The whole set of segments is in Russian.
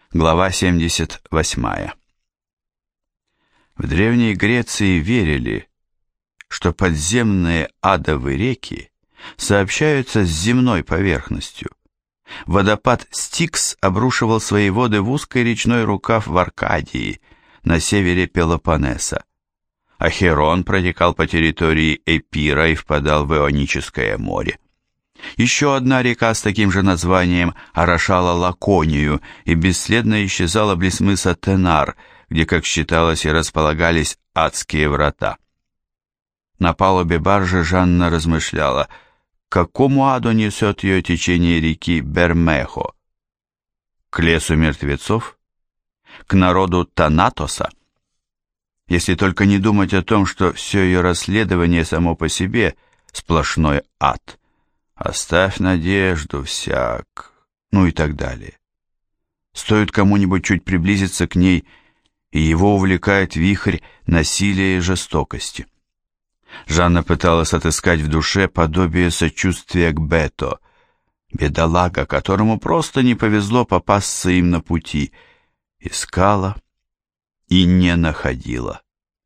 Глава 78. В Древней Греции верили, что подземные адовые реки сообщаются с земной поверхностью. Водопад Стикс обрушивал свои воды в узкий речной рукав в Аркадии, на севере Пелопоннеса. Ахерон протекал по территории Эпира и впадал в Ионическое море. Еще одна река с таким же названием орошала Лаконию и бесследно исчезала близ мыса Тенар, где, как считалось, и располагались адские врата. На палубе баржи Жанна размышляла, к какому аду несет ее течение реки Бермехо? К лесу мертвецов? К народу Танатоса? Если только не думать о том, что все ее расследование само по себе сплошной ад. Оставь надежду всяк, ну и так далее. Стоит кому-нибудь чуть приблизиться к ней, и его увлекает вихрь насилия и жестокости. Жанна пыталась отыскать в душе подобие сочувствия к Бето, бедолага, которому просто не повезло попасться им на пути. Искала и не находила.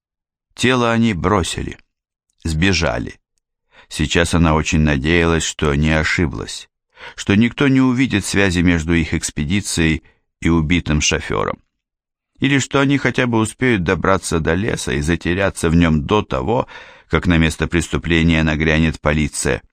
Тело они бросили, сбежали. Сейчас она очень надеялась, что не ошиблась, что никто не увидит связи между их экспедицией и убитым шофером, или что они хотя бы успеют добраться до леса и затеряться в нем до того, как на место преступления нагрянет полиция.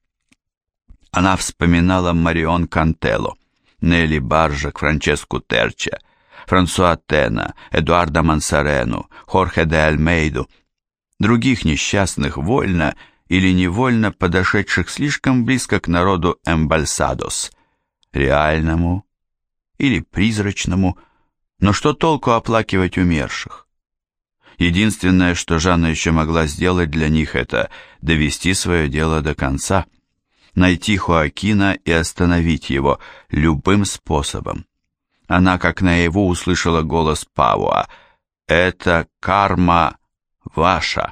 Она вспоминала Марион Кантелло, Нелли Баржак, Франческу Терча, Франсуа Тена, Эдуарда Мансарену, Хорхе де Альмейду, других несчастных, вольно или невольно подошедших слишком близко к народу Эмбальсадос, реальному или призрачному, но что толку оплакивать умерших? Единственное, что Жанна еще могла сделать для них, это довести свое дело до конца, найти Хоакина и остановить его любым способом. Она, как наяву, услышала голос Пауа: «Это карма ваша».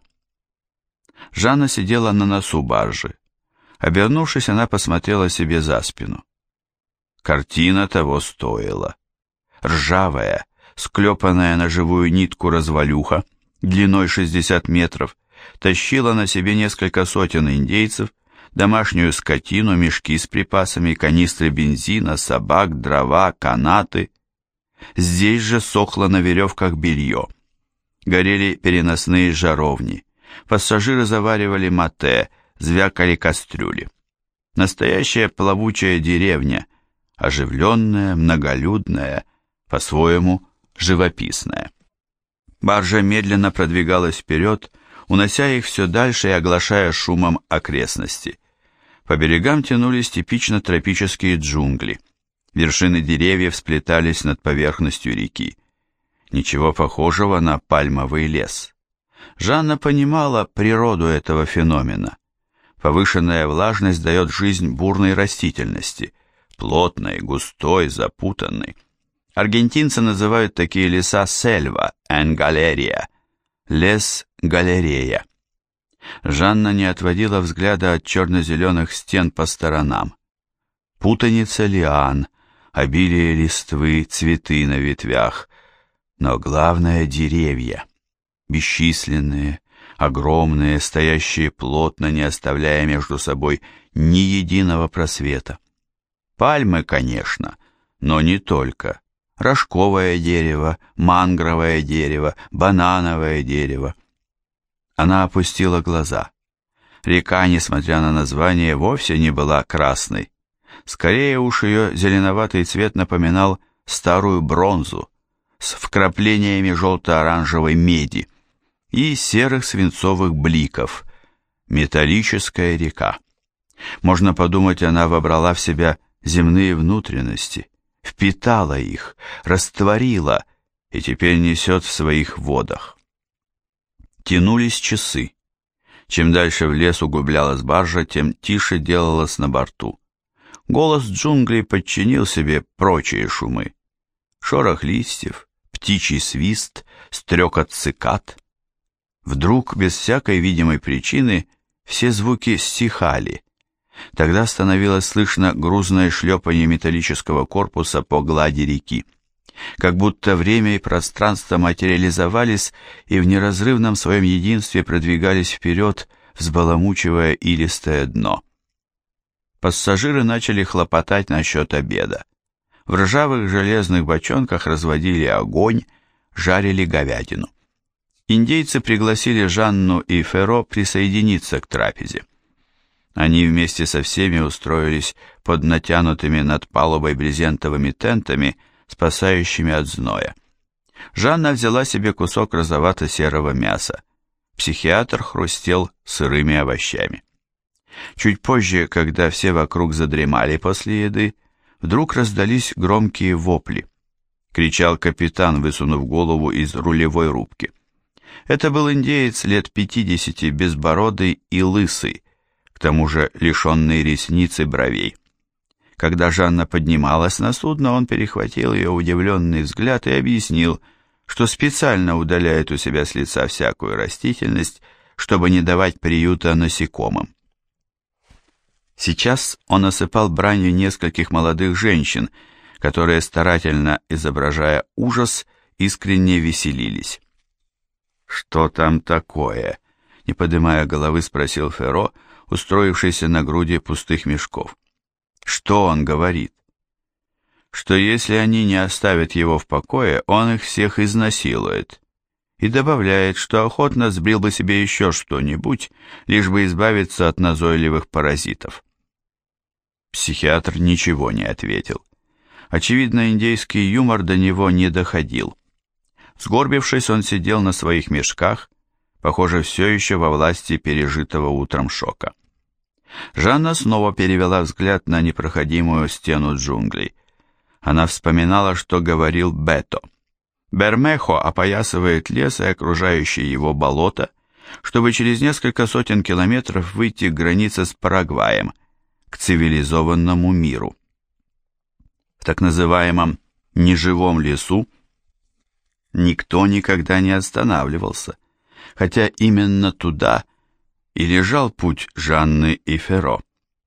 Жанна сидела на носу баржи. Обернувшись, она посмотрела себе за спину. Картина того стоила. Ржавая, склепанная на живую нитку развалюха, длиной 60 метров, тащила на себе несколько сотен индейцев, домашнюю скотину, мешки с припасами, канистры бензина, собак, дрова, канаты. Здесь же сохло на веревках белье. Горели переносные жаровни. Пассажиры заваривали мате, звякали кастрюли. Настоящая плавучая деревня, оживленная, многолюдная, по-своему живописная. Баржа медленно продвигалась вперед, унося их все дальше и оглашая шумом окрестности. По берегам тянулись типично тропические джунгли. Вершины деревьев сплетались над поверхностью реки. Ничего похожего на пальмовый лес. Жанна понимала природу этого феномена. Повышенная влажность дает жизнь бурной растительности, плотной, густой, запутанной. Аргентинцы называют такие леса сельва, эн-галерия, лес-галерея. Жанна не отводила взгляда от черно-зеленых стен по сторонам. Путаница лиан, обилие листвы, цветы на ветвях, но главное — деревья. Бесчисленные, огромные, стоящие плотно, не оставляя между собой ни единого просвета. Пальмы, конечно, но не только. Рожковое дерево, мангровое дерево, банановое дерево. Она опустила глаза. Река, несмотря на название, вовсе не была красной. Скорее уж ее зеленоватый цвет напоминал старую бронзу с вкраплениями желто-оранжевой меди и серых свинцовых бликов. Металлическая река. Можно подумать, она вобрала в себя земные внутренности, впитала их, растворила и теперь несет в своих водах. Тянулись часы. Чем дальше в лес углублялась баржа, тем тише делалось на борту. Голос джунглей подчинил себе прочие шумы. Шорох листьев, птичий свист, стрекот цикад. Вдруг, без всякой видимой причины, все звуки стихали. Тогда становилось слышно грузное шлепанье металлического корпуса по глади реки. как будто время и пространство материализовались и в неразрывном своем единстве продвигались вперед, взбаламучивая илистое дно. Пассажиры начали хлопотать насчет обеда. В ржавых железных бочонках разводили огонь, жарили говядину. Индейцы пригласили Жанну и Ферро присоединиться к трапезе. Они вместе со всеми устроились под натянутыми над палубой брезентовыми тентами, спасающими от зноя. Жанна взяла себе кусок розовато-серого мяса. Психиатр хрустел сырыми овощами. Чуть позже, когда все вокруг задремали после еды, вдруг раздались громкие вопли. Кричал капитан, высунув голову из рулевой рубки. Это был индеец лет 50, безбородый и лысый, к тому же лишенный ресниц и бровей. Когда Жанна поднималась на судно, он перехватил ее удивленный взгляд и объяснил, что специально удаляет у себя с лица всякую растительность, чтобы не давать приюта насекомым. Сейчас он осыпал бранью нескольких молодых женщин, которые, старательно изображая ужас, искренне веселились. «Что там такое?» — не поднимая головы, спросил Ферро, устроившийся на груди пустых мешков. «Что он говорит?» «Что если они не оставят его в покое, он их всех изнасилует». И добавляет, что охотно сбрил бы себе еще что-нибудь, лишь бы избавиться от назойливых паразитов. Психиатр ничего не ответил. Очевидно, индейский юмор до него не доходил. Сгорбившись, он сидел на своих мешках, похоже, все еще во власти пережитого утром шока. Жанна снова перевела взгляд на непроходимую стену джунглей. Она вспоминала, что говорил Бето. Бермехо опоясывает лес и окружающее его болото, чтобы через несколько сотен километров выйти к границе с Парагваем, к цивилизованному миру. В так называемом «неживом лесу» никто никогда не останавливался, хотя именно туда и лежал путь Жанны и Ферро.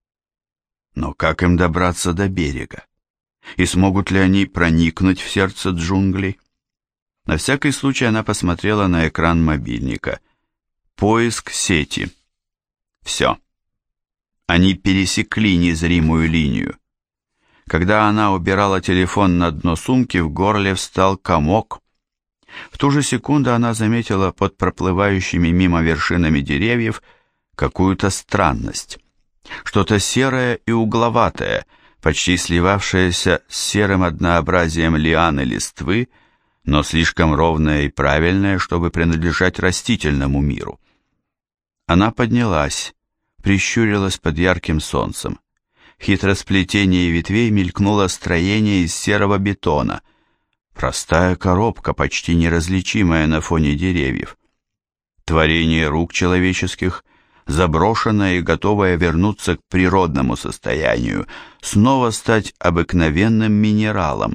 Но как им добраться до берега? И смогут ли они проникнуть в сердце джунглей? На всякий случай она посмотрела на экран мобильника. Поиск сети. Все. Они пересекли незримую линию. Когда она убирала телефон на дно сумки, в горле встал комок. В ту же секунду она заметила под проплывающими мимо вершинами деревьев какую-то странность. Что-то серое и угловатое, почти сливавшееся с серым однообразием лиан и листвы, но слишком ровное и правильное, чтобы принадлежать растительному миру. Она поднялась, прищурилась под ярким солнцем. В хитросплетении ветвей мелькнуло строение из серого бетона, простая коробка, почти неразличимая на фоне деревьев. Творение рук человеческих, заброшенное и готовое вернуться к природному состоянию, снова стать обыкновенным минералом.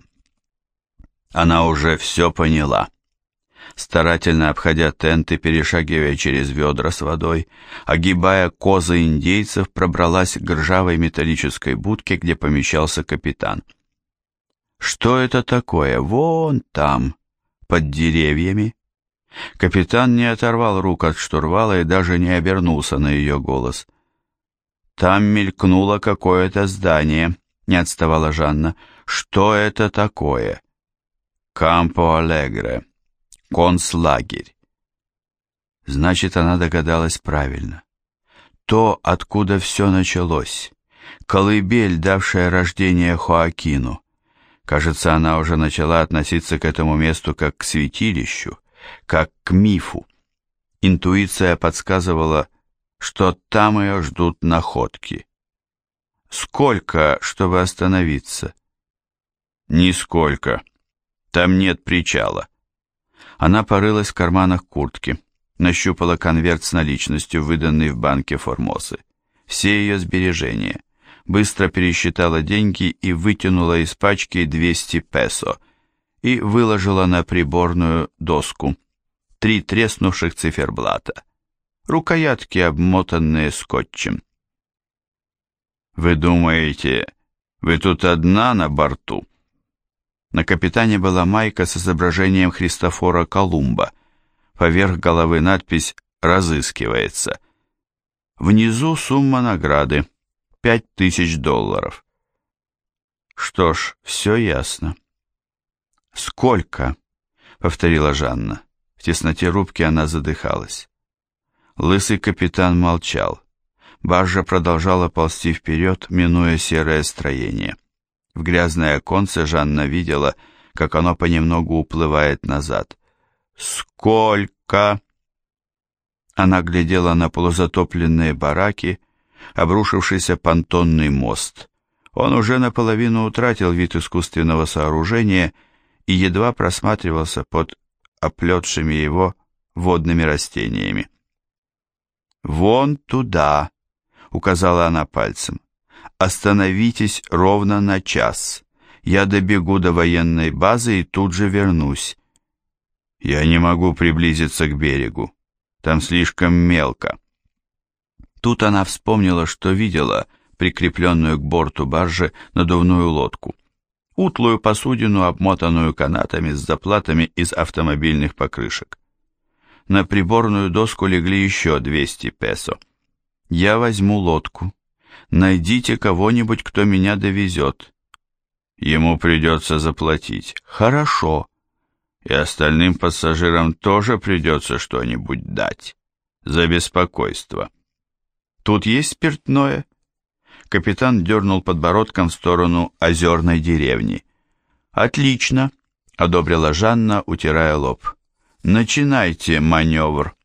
Она уже все поняла. Старательно обходя тенты, перешагивая через ведра с водой, огибая козы индейцев, пробралась к ржавой металлической будке, где помещался капитан. Что это такое? Вон там, под деревьями. Капитан не оторвал рук от штурвала и даже не обернулся на ее голос. Там мелькнуло какое-то здание, не отставала Жанна. Что это такое? Кампо-Алегре. Концлагерь. Значит, она догадалась правильно. То, откуда все началось. Колыбель, давшая рождение Хоакину. Кажется, она уже начала относиться к этому месту как к святилищу, как к мифу. Интуиция подсказывала, что там ее ждут находки. Сколько, чтобы остановиться? Нисколько. Там нет причала. Она порылась в карманах куртки, нащупала конверт с наличностью, выданный в банке Формосы. Все ее сбережения. Быстро пересчитала деньги и вытянула из пачки 200 песо и выложила на приборную доску 3 треснувших циферблата, рукоятки, обмотанные скотчем. «Вы думаете, вы тут одна на борту?» На капитане была майка с изображением Христофора Колумба. Поверх головы надпись «Разыскивается». Внизу сумма награды — $5000. Что ж, все ясно. «Сколько?» — повторила Жанна. В тесноте рубки она задыхалась. Лысый капитан молчал. Баржа продолжала ползти вперед, минуя серое строение. В грязное оконце Жанна видела, как оно понемногу уплывает назад. «Сколько?» Она глядела на полузатопленные бараки, обрушившийся понтонный мост. Он уже наполовину утратил вид искусственного сооружения и едва просматривался под оплетшими его водными растениями. «Вон туда», — указала она пальцем. «Остановитесь ровно на час. Я добегу до военной базы и тут же вернусь». «Я не могу приблизиться к берегу. Там слишком мелко». Тут она вспомнила, что видела прикрепленную к борту баржи надувную лодку. Утлую посудину, обмотанную канатами с заплатами из автомобильных покрышек. На приборную доску легли еще 200 песо. «Я возьму лодку. Найдите кого-нибудь, кто меня довезет». «Ему придется заплатить». «Хорошо. И остальным пассажирам тоже придется что-нибудь дать. За беспокойство». «Тут есть спиртное?» Капитан дернул подбородком в сторону озерной деревни. «Отлично», — одобрила Жанна, утирая лоб. «Начинайте маневр».